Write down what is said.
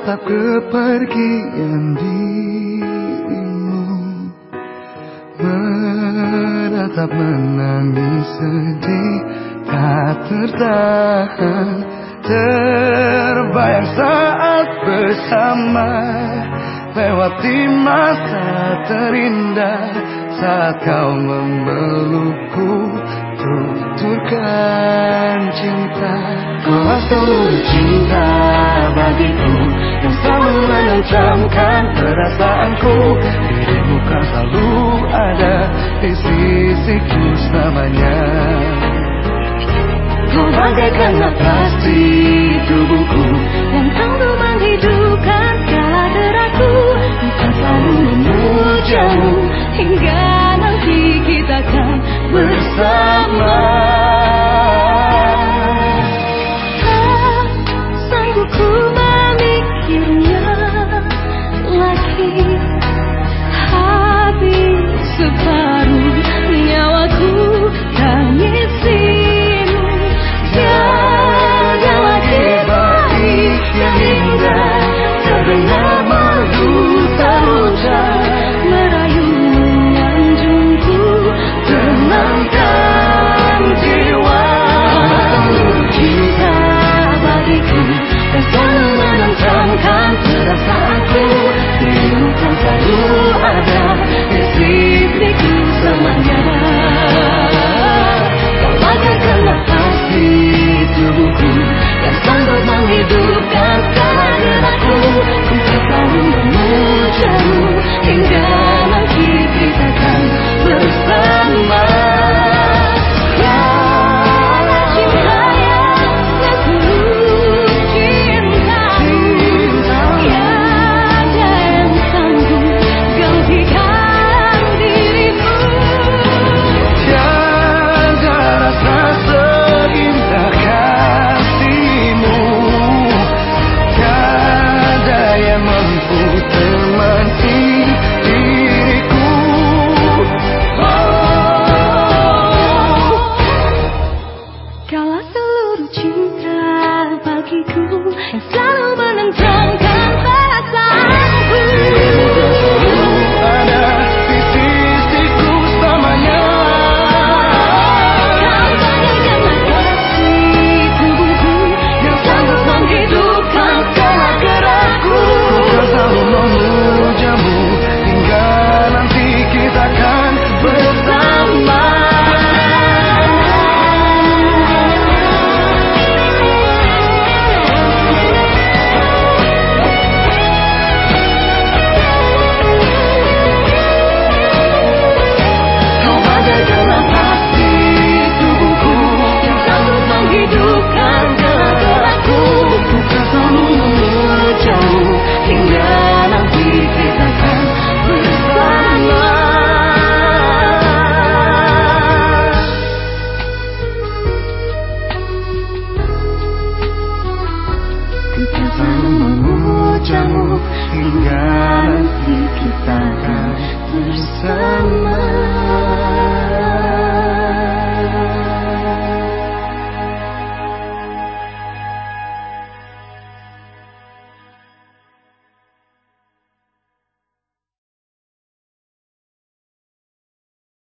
menatap kepergian dirimu, menatap menangis sedih, tak tertahan, terbayang saat bersama, lewati masa terindah, saat kau memelukku, tuturkan cinta. Kau seluruh cinta bagiku, yang selalu mencamkan perasaanku. Dirimu kan selalu ada di sisiku selamanya. Kau bagaikan nafas di tubuhku, yang selalu menghidupkan segala gerakku. Ku selalu memujamu hingga nanti kita akan bersama. Yang selalu menenangkan perasaanku. Dirimu selalu ada di sisiku selamanya. Kau bagaikan nafas di tubuhku, yang sanggup menghidupkan segala gerakku. Ku kan selalu memujamu hingga nanti kita akan bersama. Memujamu hingga nanti kita akan bersama.